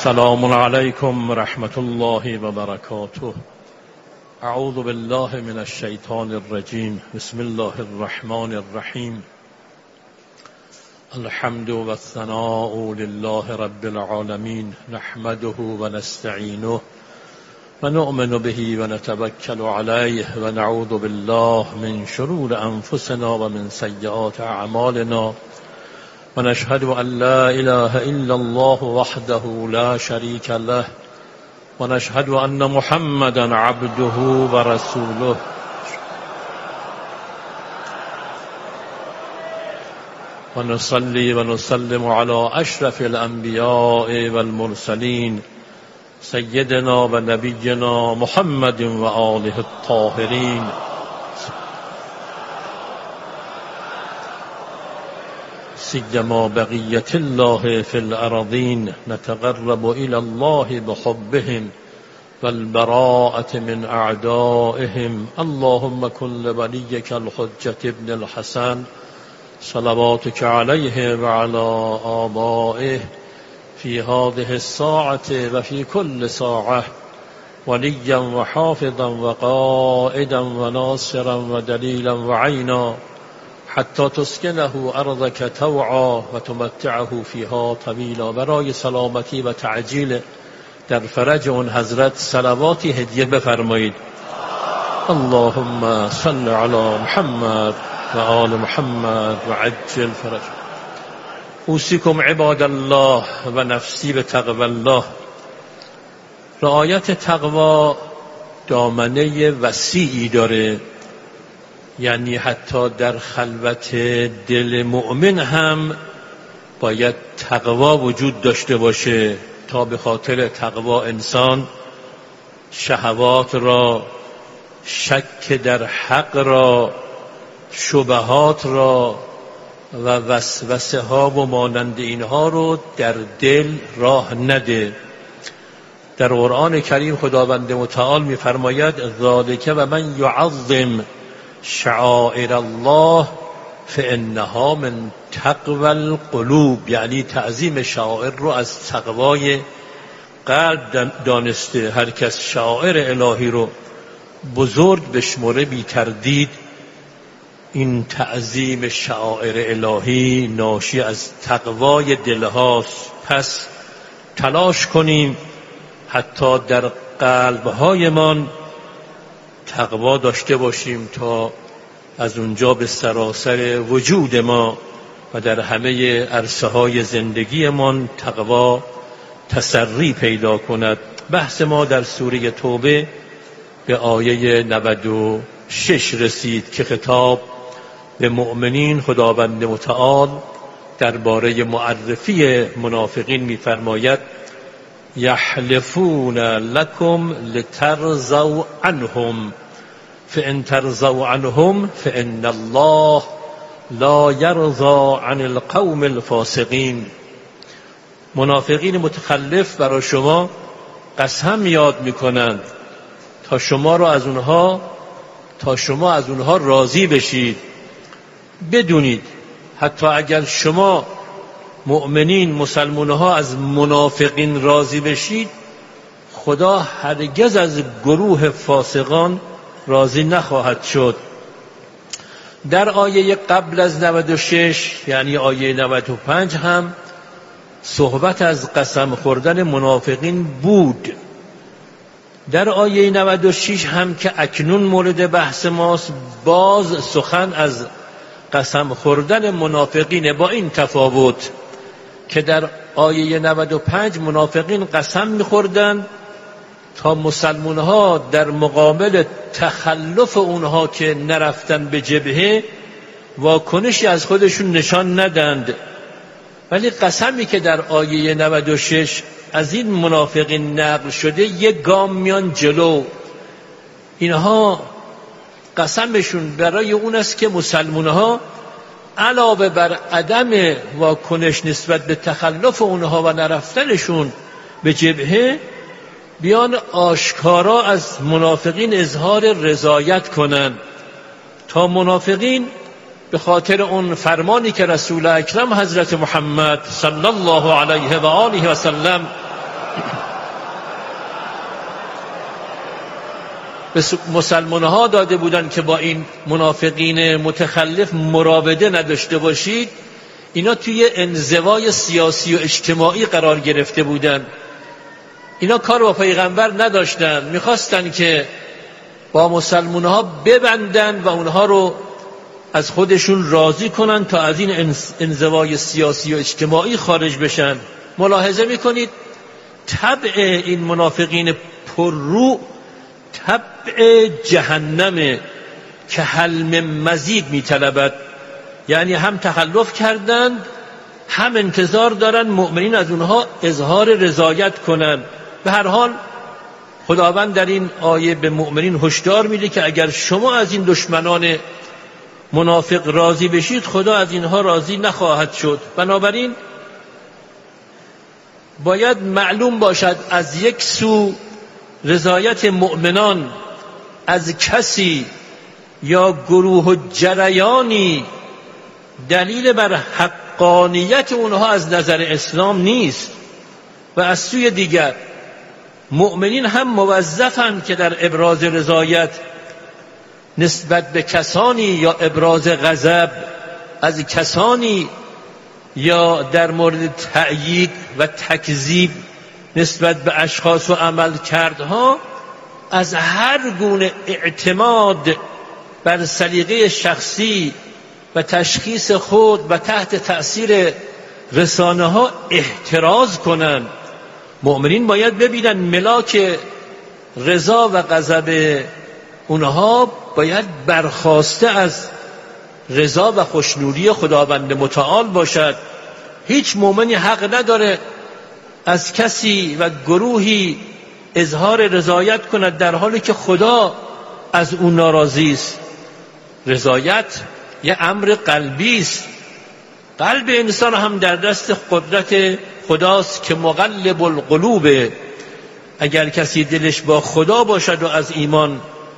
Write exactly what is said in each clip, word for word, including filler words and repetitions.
السلام علیکم ورحمة الله وبرکاته. اعوذ بالله من الشیطان الرجیم. بسم الله الرحمن الرحیم. الحمد والثناء لله رب العالمین، نحمده ونستعینه ونؤمن به ونتوکل علیه ونعوذ بالله من شرور انفسنا ومن سیئات اعمالنا ونشهد أن لا إله إلا الله وحده لا شريك له ونشهد أن محمدا عبده ورسوله. ونصلي ونسلم على أشرف الأنبياء والمرسلين سيدنا ونبينا محمد وآله الطاهرين. سيما بقية الله في الأرضين، نتقرب إلى الله بحبهم والبراءة من أعدائهم. اللهم كن لوليك الحجة ابن الحسن صلواتك عليه وعلى آبائه في هذه الساعة وفي كل ساعة وليا وحافظا وقائدا وناصرا ودليلا وعينا حتی تسکنه ارضک طوعا و تمتعه فیها طویلا. برای سلامتی و تعجیل در فرج اون حضرت صلواتی هدیه بفرمایید. اللهم صل علی محمد و آل محمد و عجل فرج. اوصیکم عباد الله و نفسی بتقوی الله. رعایت تقوا دامنه وسیعی داره، یعنی حتی در خلوت دل مؤمن هم باید تقوا وجود داشته باشه تا به خاطر تقوا انسان شهوات را، شک در حق را، شبهات را و وسوسه ها و مانند اینها رو در دل راه نده. در قرآن کریم خداوند متعال می‌فرماید ذالک و من یعظم شعائر الله فانها من تقوی القلوب، یعنی تعظیم شعائر رو از تقوای قلب دانسته. هر کس شعائر الهی رو بزرگ بشمره بی تردید این تعظیم شعائر الهی ناشی از تقوای دلهاست. پس تلاش کنیم حتی در قلب‌هایمان تقوا داشته باشیم تا از اونجا به سراسر وجود ما و در همه عرصه های زندگیمان تقوا تسری پیدا کند. بحث ما در سوره توبه به آیه نود و شش رسید که خطاب به مؤمنین خداوند متعال درباره معرفی منافقین می‌فرماید یحلفون لکم لترضوا عنهم فان ترضوا عنهم فان الله لا یرضی عن القوم الفاسقین. منافقین متخلف برای شما قسم یاد میکنند تا شما را از اونها تا شما از اونها راضی بشید. بدونید حتی اگر شما مؤمنین مسلمانها از منافقین راضی بشید، خدا هرگز از گروه فاسقان راضی نخواهد شد. در آیه قبل از نود و شش یعنی آیه نود و پنج هم صحبت از قسم خوردن منافقین بود. در آیه نود و شش هم که اکنون مورد بحث ماست باز سخن از قسم خوردن منافقین، با این تفاوت که در آیه نود و پنج منافقین قسم می‌خوردند تا مسلمان‌ها در مقابل تخلف اونها که نرفتن به جبهه واکنشی از خودشون نشان ندند، ولی قسمی که در آیه نود و شش از این منافقین نقل شده یک گام میان جلو. اینها قسمشون برای اون است که مسلمان‌ها علاوه بر عدم واکنش نسبت به تخلف اونها و نرفتنشون به جبهه بیان آشکارا از منافقین اظهار رضایت کنند تا منافقین به خاطر اون فرمانی که رسول اکرم حضرت محمد صلی الله علیه و آله و سلم به مسلمان ها داده بودن که با این منافقین متخلف مراوده نداشته باشید. اینا توی انزوای سیاسی و اجتماعی قرار گرفته بودن. اینا کار با پیغمبر نداشتن، میخواستن که با مسلمان ها ببندن و اونها رو از خودشون راضی کنن تا از این انزوای سیاسی و اجتماعی خارج بشن. ملاحظه میکنید طبع این منافقین پررو طبع جهنم که حلم مزید میطلبد، یعنی هم تخلف کردند هم انتظار دارن مؤمنین از اونها اظهار رضایت کنن. به هر حال خداوند در این آیه به مؤمنین هشدار میده که اگر شما از این دشمنان منافق راضی بشید خدا از اینها راضی نخواهد شد. بنابراین باید معلوم باشد از یک سو رضایت مؤمنان از کسی یا گروه و جریانی دلیل بر حقانیت اونها از نظر اسلام نیست، و از سوی دیگر مؤمنین هم موظفند که در ابراز رضایت نسبت به کسانی یا ابراز غضب از کسانی یا در مورد تأیید و تکذیب نسبت به اشخاص و عملکردها از هر گونه اعتماد بر سلیقه شخصی و تشخیص خود و تحت تأثیر رسانه ها احتراز کنند. مؤمنین باید ببینن ملاک رضا و غضب اونها باید برخاسته از رضا و خوشنودی خداوند متعال باشد. هیچ مؤمنی حق نداره از کسی و گروهی اظهار رضایت کند در حالی که خدا از اون ناراضی است. رضایت یه امر قلبی است. قلب انسان هم در دست قدرت خداست که مقلب القلوب. اگر کسی دلش با خدا باشد و از ایمان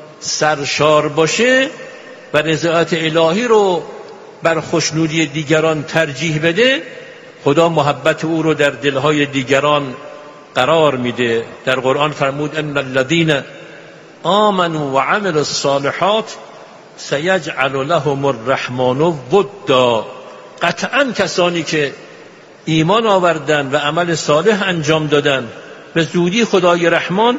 سرشار باشه و رضایت الهی رو بر خوشنودی دیگران ترجیح بده، خدا محبت او رو در دلهای دیگران قرار میده. در قرآن فرمود ان الذين آمنوا وعملوا الصالحات سیجعل لهم الرحمن ودا. قطعا کسانی که ایمان آوردن و عمل صالح انجام دادن به زودی خدای رحمان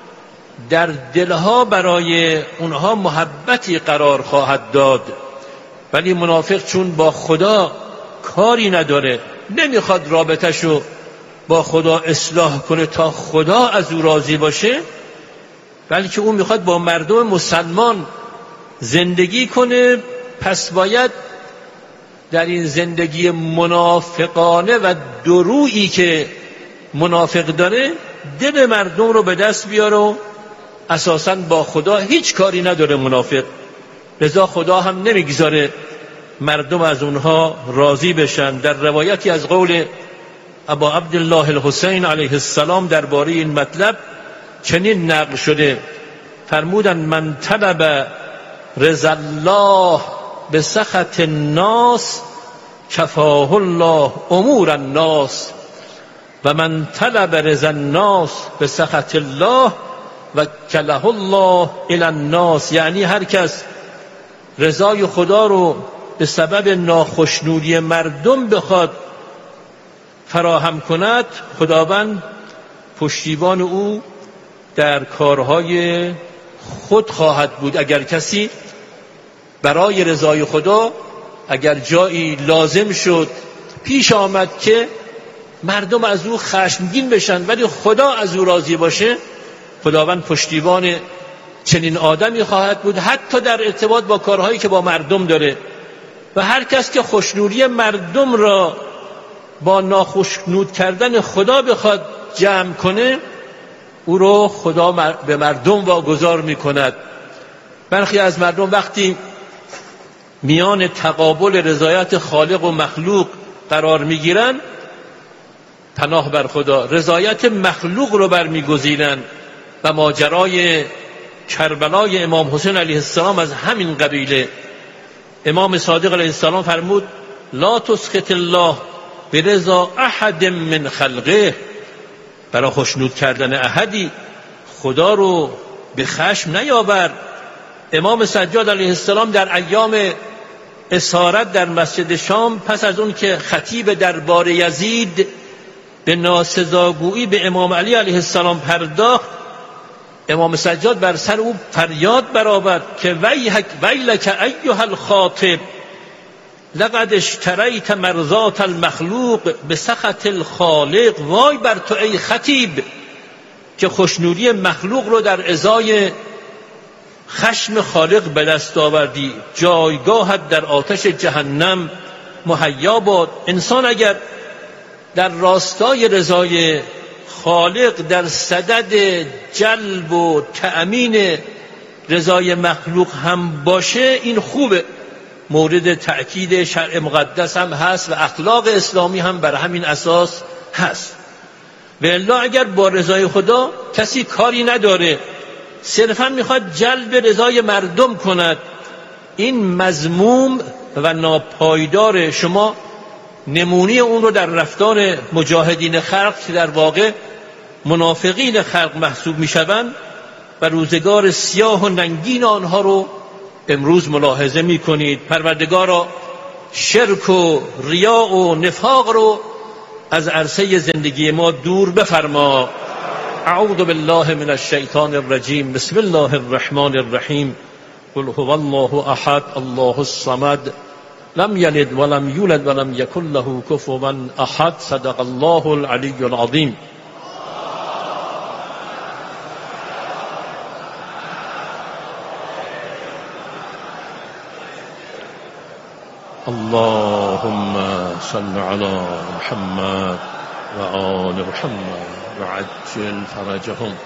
در دلها برای اونها محبتی قرار خواهد داد. ولی منافق چون با خدا کاری نداره، نمیخواد رابطهشو با خدا اصلاح کنه تا خدا از او راضی باشه، بلکه اون میخواد با مردم مسلمان زندگی کنه، پس باید در این زندگی منافقانه و درویی که منافق داره دل مردم رو به دست بیاره و اساساً با خدا هیچ کاری نداره منافق. لذا خدا هم نمیگذاره مردم از اونها راضی بشن. در روایتی از قول ابا عبدالله الحسین علیه السلام درباره این مطلب چنین نقل شده، فرمودن من طلب رضا الله به سخط الناس کفاه الله امور الناس و من طلب رضا الناس به سخط الله وکله الله الی الناس. یعنی هر کس رضای خدا رو به سبب ناخشنودی مردم بخواد فراهم کند، خداوند پشتیبان او در کارهای خود خواهد بود. اگر کسی برای رضای خدا اگر جایی لازم شد پیش آمد که مردم از او خشمگین بشن ولی خدا از او راضی باشه، خداوند پشتیبان چنین آدمی خواهد بود، حتی در ارتباط با کارهایی که با مردم داره. و هر کس که خوشنودی مردم را با ناخشنود کردن خدا بخواد جمع کنه، او رو خدا به مردم واگذار میکند. برخی از مردم وقتی میان تقابل رضایت خالق و مخلوق قرار میگیرن، پناه بر خدا، رضایت مخلوق رو برمیگزینن و ماجرای کربلای امام حسین علیه السلام از همین قبیله. امام صادق علیه السلام فرمود لا تسخط الله برضا احد من خلقه. برای خوشنود کردن احدی خدا رو به خشم نیاور. امام سجاد علیه السلام در ایام اسارت در مسجد شام پس از اون که خطیب دربار یزید به ناسزاگویی به امام علی علیه السلام پرداخت، امام سجاد بر سر او فریاد برآورد که ویحک ویلک ایها الخاطب لقد اشتریت مرضات المخلوق بسخط الخالق. وای بر تو ای خطیب که خوشنودی مخلوق رو در ازای خشم خالق به دست آوردی. جایگاهت در آتش جهنم مهیا باد. انسان اگر در راستای رضای خالق در صدد جلب و تأمین رضای مخلوق هم باشه، این خوبه، مورد تأکید شرع مقدس هم هست و اخلاق اسلامی هم بر همین اساس هست. و الا اگر با رضای خدا کسی کاری نداره، صرفا میخواد جلب رضای مردم کند، این مذموم و ناپایدار. شما نمونه اون رو در رفتار مجاهدین خلق که در واقع منافقین خلق محسوب میشوند و روزگار سیاه و ننگین آنها رو امروز ملاحظه میکنید. پروردگارا شرک و ریا و نفاق رو از عرصه زندگی ما دور بفرما. اعوذ بالله من الشیطان الرجیم. بسم الله الرحمن الرحیم. قل هو الله احد الله الصمد لم یلد ولم یولد ولم یکن له کفوا احد. صدق الله العلی العظیم. اللهم صل على محمد و آل محمد و عجل فرجهم.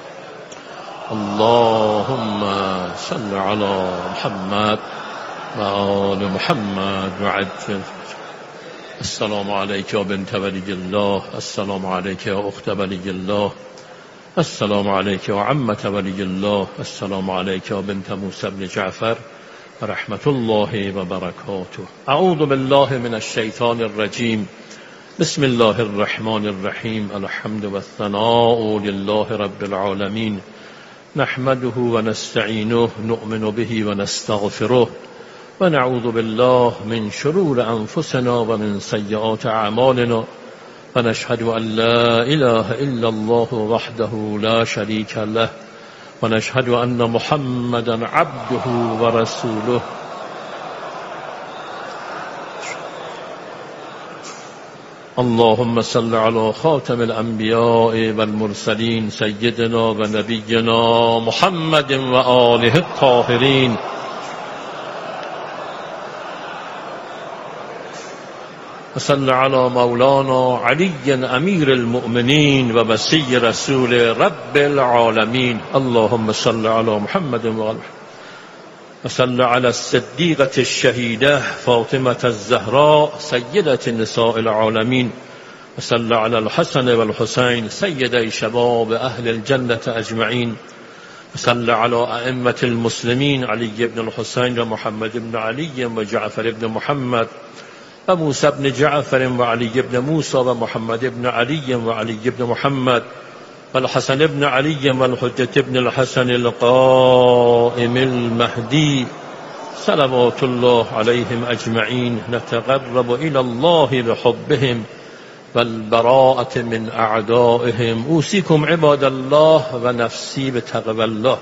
اللهم صل على محمد و آل محمد و عجل. السلام علیک یا بنت ولی الله. السلام علیک یا اخت ولی الله. السلام علیک یا عمت ولی الله. السلام علیک یا بنت موسی بن جعفر رحمت الله و برکاته. اعوذ بالله من الشیطان الرجیم. بسم الله الرحمن الرحیم. الحمد و الثناء لله رب العالمین. نحمده و نستعینه نؤمن به و نستغفره و نعوذ بالله من شرور انفسنا و من سیئات اعمالنا و نشهد ان لا اله الا الله وحده لا شریک له و نشهد ان محمدا عبده و رسوله. اللهم صل على خاتم الانبیاء والمرسلین سیدنا و نبینا محمد و آله الطاهرین. وصل على مولانا علی امیر المؤمنین و وصی رسول رب العالمین. اللهم صل على محمد و آله وصل على الصدیقة الشهیده فاطمة الزهراء سیدة نساء العالمین. وصل على الحسن والحسین سیدي شباب اهل الجنة اجمعین. وصل على ائمة المسلمین علی بن الحسین و محمد بن علی و جعفر بن محمد و موسی بن جعفر و علی بن موسی و محمد بن علی و علی بن محمد و الحسن بن علی و الحجة بن الحسن القائم المهدی صلوات الله علیهم اجمعین. نتقرب الى الله بحبهم والبراءة من اعدائهم. اوصیکم عباد الله و نفسی بتقوی الله.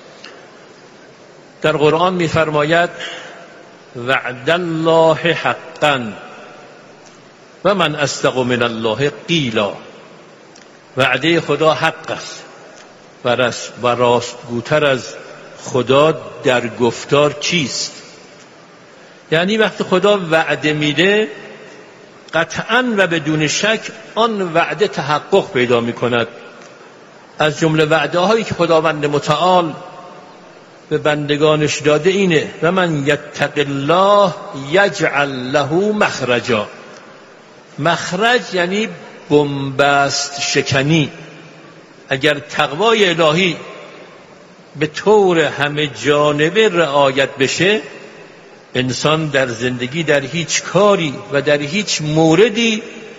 در قرآن می فرماید وعد الله حقا و من اصدق من الله قیلا. وعده خدا حق است و راستگوتر از خدا در گفتار چیست؟ یعنی وقتی خدا وعده میده قطعا و بدون شک آن وعده تحقق پیدا می کند. از جمله وعده هایی که خداوند متعال به بندگانش داده اینه و من یتق الله یجعل له مخرجا. مخرج یعنی بنبست شکنی. اگر تقوای الهی به طور همه جانبه رعایت بشه، انسان در زندگی در هیچ کاری و در هیچ موردی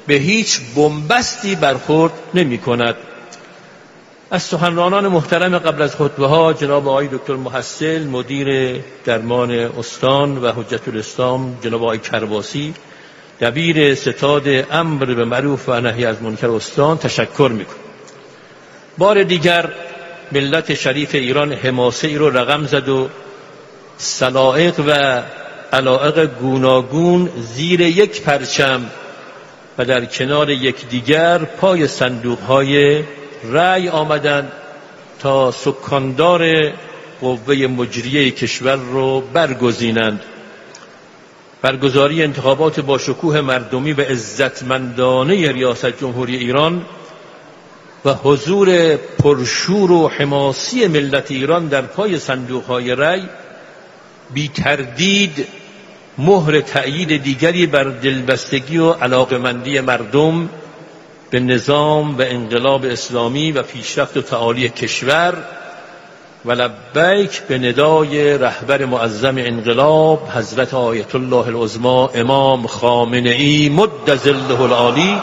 به هیچ بنبستی برخورد نمی کند. از سخنرانان محترم قبل از خطبه ها جناب آقای دکتر محصل مدیر درمان استان و حجت الاسلام جناب آقای کرباسی دبیر ستاد امر به معروف و نهی از منکر استان تشکر میکنم. بار دیگر ملت شریف ایران حماسه ای رو رقم زد و سلائق و علائق گوناگون زیر یک پرچم و در کنار یکدیگر پای صندوق‌های رأی آمدند تا سکاندار قوه مجریه کشور رو برگزینند. برگزاری انتخابات با شکوه مردمی و عزتمندانه ریاست جمهوری ایران و حضور پرشور و حماسی ملت ایران در پای صندوق‌های رأی بی تردید مهر تأیید دیگری بر دلبستگی و علاقمندی مردم به نظام و انقلاب اسلامی و پیشرفت و تعالی کشور و لبیک به ندای رهبر معظم انقلاب حضرت آیت الله العظمی امام خامنه‌ای مد ظله العالی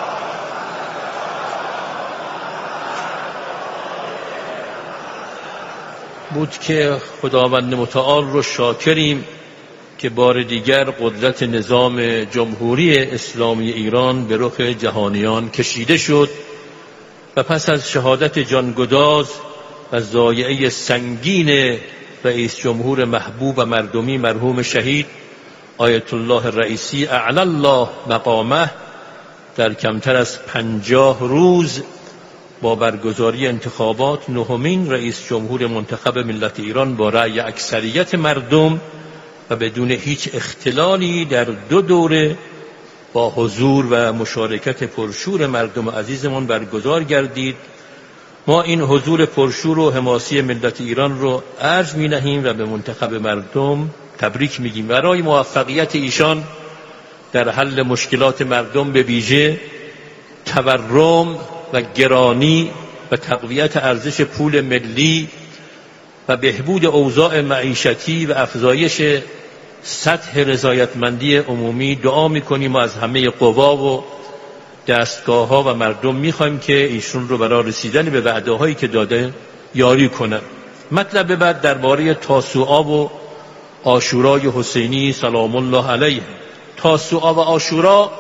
بود که خداوند متعال رو شاکریم که بار دیگر قدرت نظام جمهوری اسلامی ایران به رخ جهانیان کشیده شد و پس از شهادت جانگداز و ضایعه سنگین رئیس جمهور محبوب و مردمی مرحوم شهید آیت الله رئیسی اعلی الله مقامه در کمتر از پنجاه روز با برگزاری انتخابات نهمین رئیس جمهور منتخب ملت ایران با رأی اکثریت مردم و بدون هیچ اختلالی در دو دوره با حضور و مشارکت پرشور مردم عزیزمان برگزار گردید. ما این حضور پرشور و حماسی ملت ایران رو ارج می نهیم و به منتخب مردم تبریک میگیم. برای موفقیت ایشان در حل مشکلات مردم به ویژه تورم و گرانی و تقویت ارزش پول ملی و بهبود اوضاع معیشتی و افزایش سطح رضایتمندی عمومی دعا میکنیم و از همه قوا و دستگاه ها و مردم میخوایم که ایشون رو برای رسیدن به وعده هایی که داده یاری کنند. مطلب بعد درباره تاسوعا و عاشورای حسینی سلام الله علیه. تاسوعا و عاشورا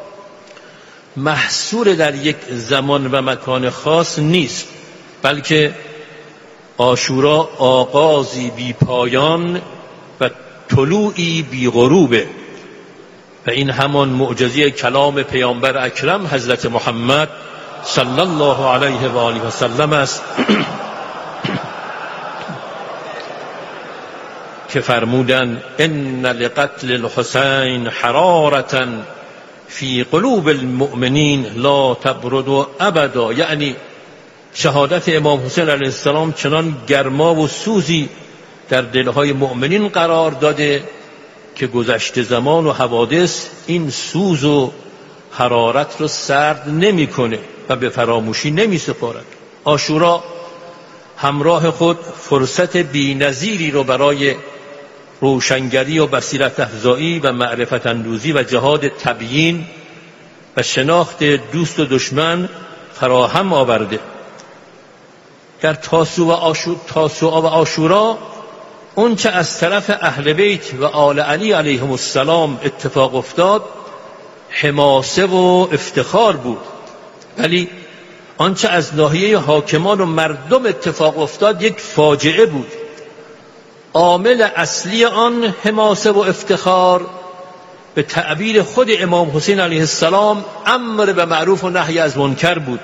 محصور در یک زمان و مکان خاص نیست، بلکه عاشورا آغازی بی پایان و طلوعی بی غروبه و این همان معجزه کلام پیامبر اکرم حضرت محمد صلی الله علیه و آله و سلم است که فرمودند ان لقتل الحسین حرارة فی قلوب المؤمنین لا تبرد ابدا، یعنی شهادت امام حسین علیه السلام چنان گرما و سوزی در دلهای مؤمنین قرار داده که گذشته زمان و حوادث این سوز و حرارت رو سرد نمی‌کنه و به فراموشی نمی‌سپارد. عاشورا همراه خود فرصت بی‌نظیری رو برای روشنگری و بصیرت افزایی و معرفت اندوزی و جهاد تبیین و شناخت دوست و دشمن فراهم آورده. در تاسوعا و عاشورا اون چه از طرف اهل بیت و آل علی علیهم السلام اتفاق افتاد حماسه و افتخار بود، ولی آنچه از ناحیه حاکمان و مردم اتفاق افتاد یک فاجعه بود. عامل اصلی آن حماسه و افتخار به تعبیر خود امام حسین علیه السلام امر به معروف و نهی از منکر بود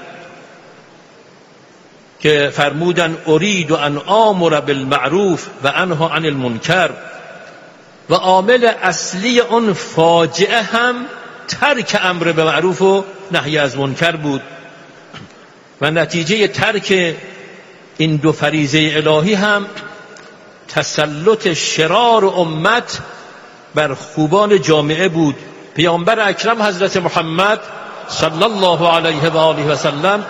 که فرمودن ارید ان آمر بالمعروف و انها عن المنکر، و عامل اصلی آن فاجعه هم ترک امر به معروف و نهی از منکر بود و نتیجه ترک این دو فریضه الهی هم تسلط شرار امت بر خوبان جامعه بود. پیامبر اکرم حضرت محمد صلی الله علیه و آله و سلم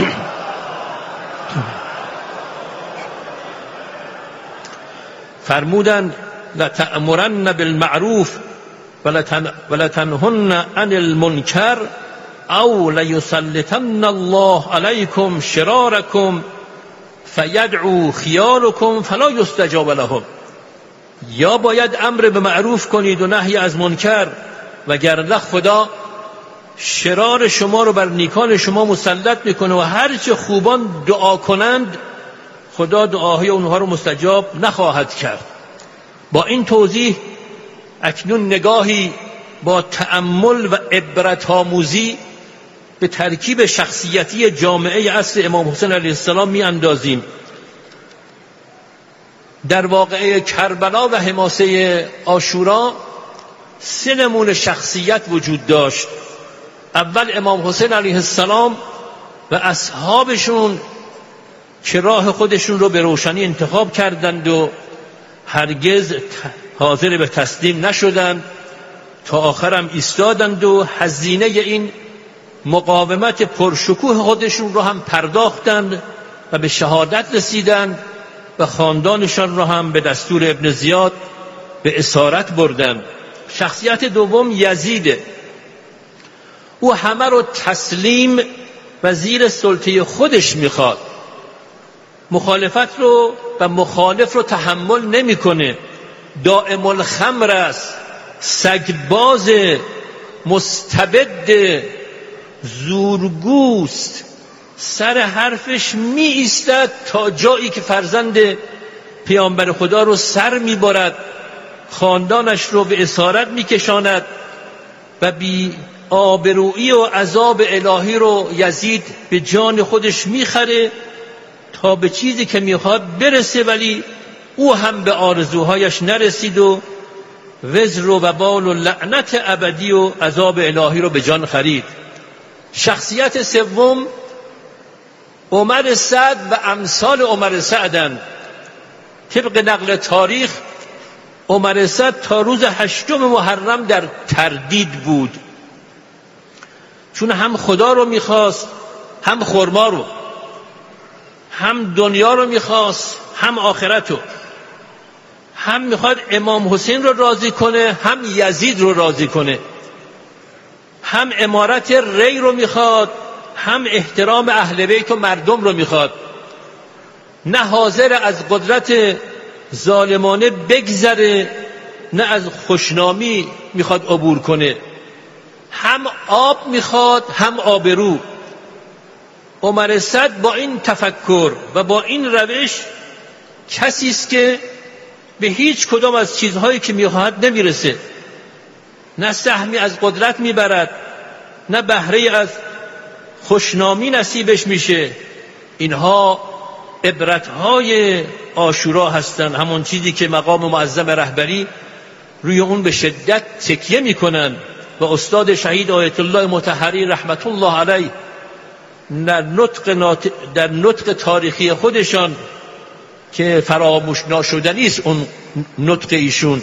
فرمودند لتأمرن بالمعروف ولتنهن عن المنکر او لیسلطن الله علیکم شرارکم فیدعو خیارکم فلا یستجاب لهم. یا باید امر به معروف کنید و نهی از منکر، وگرنه خدا شرار شما رو بر نیکان شما مسلط میکنه و هرچه خوبان دعا کنند خدا دعاهای اونها رو مستجاب نخواهد کرد. با این توضیح اکنون نگاهی با تأمل و عبرت آموزی به ترکیب شخصیتی جامعه عصر امام حسین علیه السلام می اندازیم. در واقعه کربلا و حماسه عاشورا سه نمونه شخصیت وجود داشت. اول امام حسین علیه السلام و اصحابشون که راه خودشون رو به روشنی انتخاب کردند و هرگز حاضر به تسلیم نشدند، تا آخرم ایستادند و هزینه این مقاومت پرشکوه خودشون رو هم پرداختند و به شهادت رسیدند و خاندانشان رو هم به دستور ابن زیاد به اسارت بردند. شخصیت دوم یزیده. او همه رو تسلیم و زیر سلطه خودش میخواد، مخالفت رو و مخالف رو تحمل نمیکنه، دائم الخمر است، سگباز، مستبد، زورگوست، سر حرفش می ایستد تا جایی که فرزند پیامبر خدا رو سر می برد، خاندانش رو به اسارت می کشاند و بی آبرویی و عذاب الهی رو یزید به جان خودش می خره تا به چیزی که می خواد برسه، ولی او هم به آرزوهایش نرسید و وزر و وبال و لعنت ابدی و عذاب الهی رو به جان خرید. شخصیت سوم عمر سعد و امثال عمر سعدن. طبق نقل تاریخ عمر سعد تا روز هشتم محرم در تردید بود، چون هم خدا رو میخواست، هم خرما رو، هم دنیا رو میخواست، هم آخرت رو، هم میخواد امام حسین رو راضی کنه، هم یزید رو راضی کنه، هم امارت ری رو میخواد، هم احترام اهل بیت و مردم رو میخواد. نه حاضر از قدرت ظالمانه بگذره، نه از خوشنامی میخواد عبور کنه. هم آب میخواد، هم آبرو. عمر سعد با این تفکر و با این روش کسی است که به هیچ کدام از چیزهایی که میخواهد نمیرسه، نه سهمی از قدرت میبرد، نه بهره از خوشنامی نصیبش میشه. اینها عبرتهای عاشورا هستند، همون چیزی که مقام معظم رهبری روی اون به شدت تکیه میکنن و استاد شهید آیت الله مطهری رحمت الله علیه در نطق, نات... در نطق تاریخی خودشان که فراموش ناشدنی است اون نطق ایشون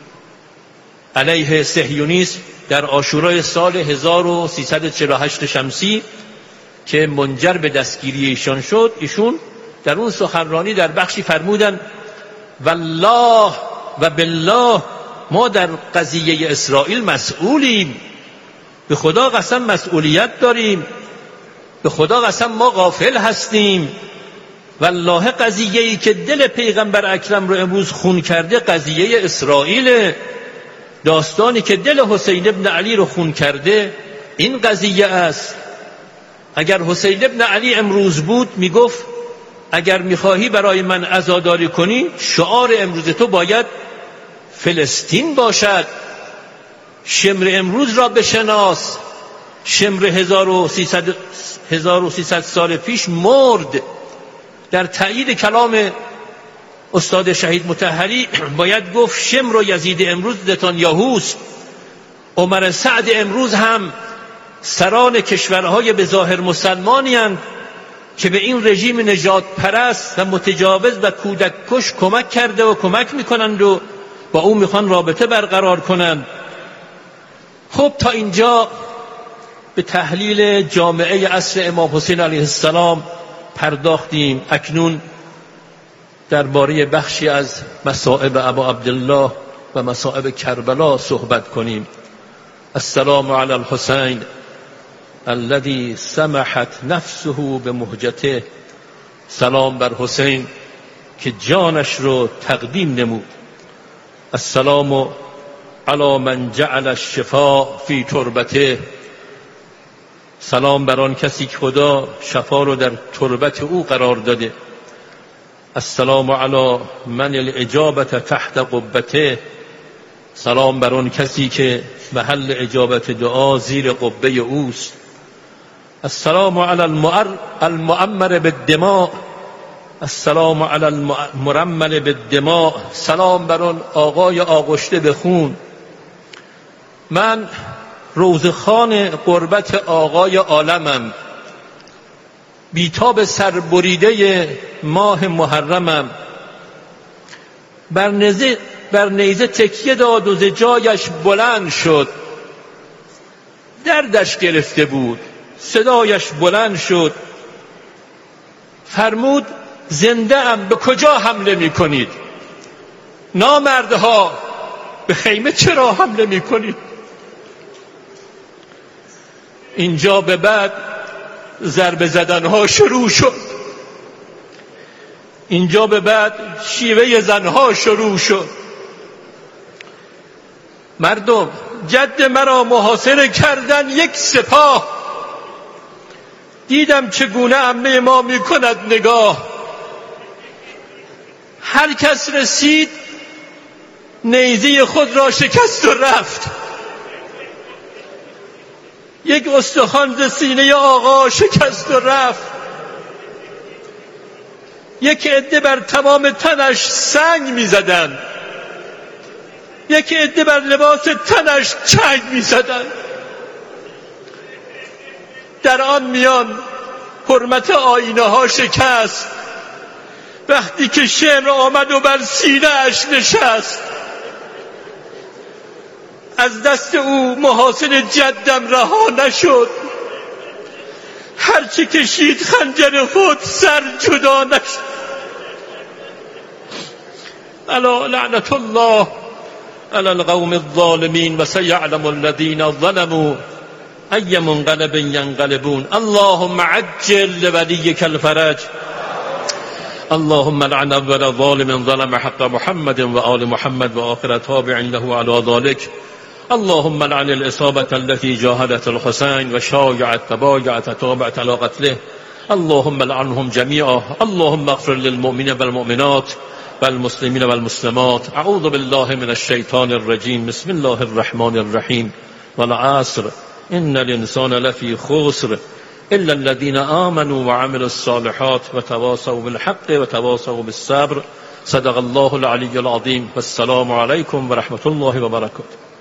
علیه صهیونیسم در عاشورای سال هزار و سیصد و چهل و هشت شمسی که منجر به دستگیری ایشان شد، ایشون در اون سخنرانی در بخشی فرمودن والله و بالله ما در قضیه اسرائیل مسئولیم، به خدا قسم مسئولیت داریم، به خدا قسم ما غافل هستیم، والله قضیه‌ای که دل پیغمبر اکرم رو امروز خون کرده قضیه اسرائیل، داستانی که دل حسین ابن علی رو خون کرده این قضیه است. اگر حسین ابن علی امروز بود میگفت اگر میخواهی برای من عزاداری کنی شعار امروز تو باید فلسطین باشد، شمر امروز را بشناس، شمر هزار و سیصد سال پیش مرد. در تأیید کلام استاد شهید مطهری باید گفت شمر و یزید امروز نتانیاهوست، عمر سعد امروز هم سران کشورهای به ظاهر مسلمانی هستند که به این رژیم نجات پرست و متجاوز و کودک کش کمک کرده و کمک میکنند و با او میخوان رابطه برقرار کنند. خب تا اینجا به تحلیل جامعه عصر امام حسین علیه السلام پرداختیم. اکنون درباره بخشی از مصائب ابا عبدالله و مصائب کربلا صحبت کنیم. السلام علی الحسین الذي سمحت نفسه به مهجته. سلام بر حسین که جانش رو تقدیم نمود. السلام علی من جعل الشفاء فی تربته. سلام بر آن کسی که خدا شفا رو در تربت او قرار داده. السلام علی من الاجابت تحت قبته. سلام بر آن کسی که محل اجابت دعا زیر قبه اوست. السلام علی المؤمر بالدماء. السلام علی المرمل بالدماء. سلام بر آن آقای آغشته به خون. من روزخوان قربت آقای عالمم، بیتاب سربریده ماه محرمم. بر نیزه بر نیزه تکیه داد و ز جایش بلند شد. دردش گرفته بود، صدایش بلند شد. فرمود زنده ام، به کجا حمله می کنید؟ نامردها، به خیمه چرا حمله می کنید؟ اینجا به بعد ضربه زدنها شروع شد. اینجا به بعد شیوه زنها شروع شد. مردم، جد مرا محاصره کردن یک سپاه. دیدم چگونه عمه ما می کند نگاه. هر کس رسید نیزه خود را شکست و رفت. یک استخوان ز سینه آقا شکست و رفت. یک عده بر تمام تنش سنگ می زدن. یک عده بر لباس تنش چنگ می زدن. در آن میان حرمت آینه ها شکست. وقتی که شمر آمد و بر سینه اش نشست. از دست او محاسن جدم رها نشد. هرچی کشید خنجر خود سر جدا نشد. الا لعنت الله علی القوم الظالمین و سیعلم الذین ظلموا ای منقلب ینقلبون. اللهم عجل لولیک الفرج. اللهم لعن اول ظالم ظلم حق محمد و آل محمد و آخر تابع له علی ذلك. اللهم لعن الإصابة التي جاهدت الحسين وشايعت تبايعت تابعت على قتله. اللهم لعنهم جميعا. اللهم اغفر للمؤمنين والمؤمنات والمسلمين والمسلمات. اعوذ بالله من الشيطان الرجيم. بسم الله الرحمن الرحيم. والعصر إن الإنسان لفي خسر إلا الذين آمنوا وعملوا الصالحات وتواصوا بالحق وتواصوا بالصبر. صدق الله العلي العظيم. والسلام عليكم ورحمة الله وبركاته.